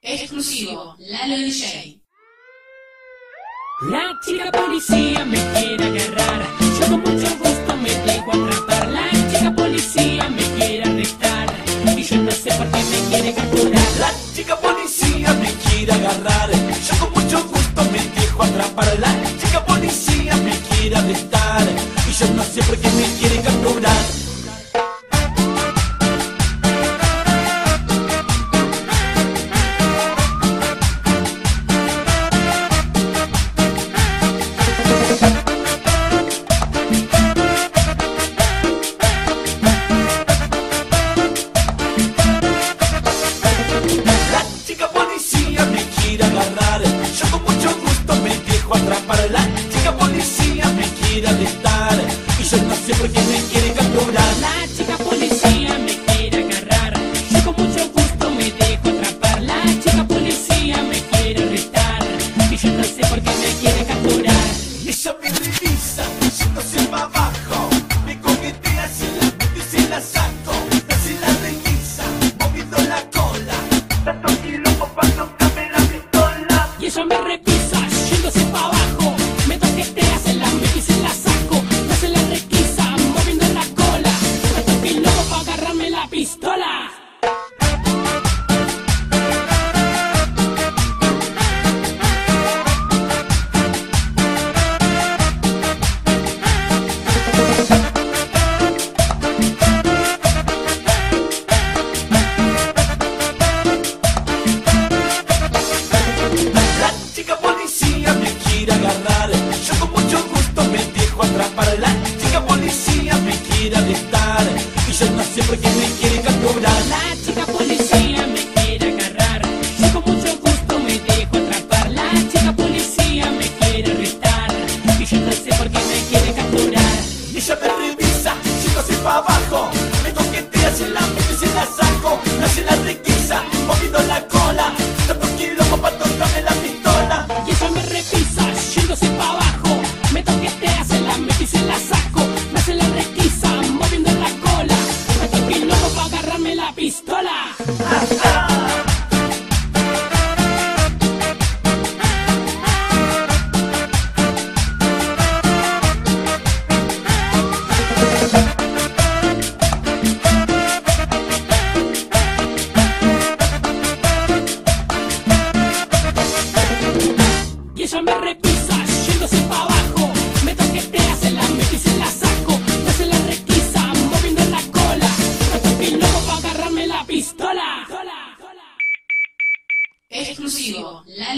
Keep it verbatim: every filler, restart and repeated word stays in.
Exclusivo, Lalo D J. La chica policía me quiere agarrar, yo con mucho gusto me dejo atrapar. La chica policía me quiere arrestar y yo no sé por qué me quiere capturar. La chica policía me quiere agarrar, yo con mucho gusto me dejo atrapar. La chica policía me quiere arrestar y yo no sé por qué me quiere capturar. Yo con mucho gusto me dejo atrapar. La chica policía me quiere arrestar y yo no sé por qué me quiere capturar. La chica policía me quiere agarrar, yo con mucho gusto me dejo atrapar. La chica policía me quiere arrestar y yo no sé por qué me quiere capturar. Ella me revisa, yéndose para abajo, me coquetea, se la meto y se la saco. Se la revisa, moviendo la cola, tanto quilombo para tocarme la pistola. Y ella me revisa, yéndose pa' abajo, me toquetea, se la meto y se la saco. Me hace la requisa, moviendo la cola, tanto que loco pa' agarrarme la pistola. Agarrar, yo con mucho gusto me dejo atrapar. La chica policía me quiere arrestar y yo no sé por qué me quiere capturar. La chica policía me quiere agarrar, yo con mucho gusto me dejo atrapar. La chica policía me quiere arrestar y yo no sé por qué me quiere capturar. Y ella me revisa, yéndose para abajo, me toquetea, se la meto y se la saco. Me hace la requisa, moviendo la cola, tanto quilombo para tocarme la pistola. Y ella me revisa, yéndose pa' abajo, me toquetea, se la meto y se la saco. Me hace la requisa, moviendo la cola, tanto que loco pa' agarrarme la pistola. Y ella me revisa, yéndose pa' abajo, me toquetea, se la meto y se la saco. Me hace la requisa, moviendo la cola, tanto que loco pa' agarrarme la pistola. Exclusivo, Lalo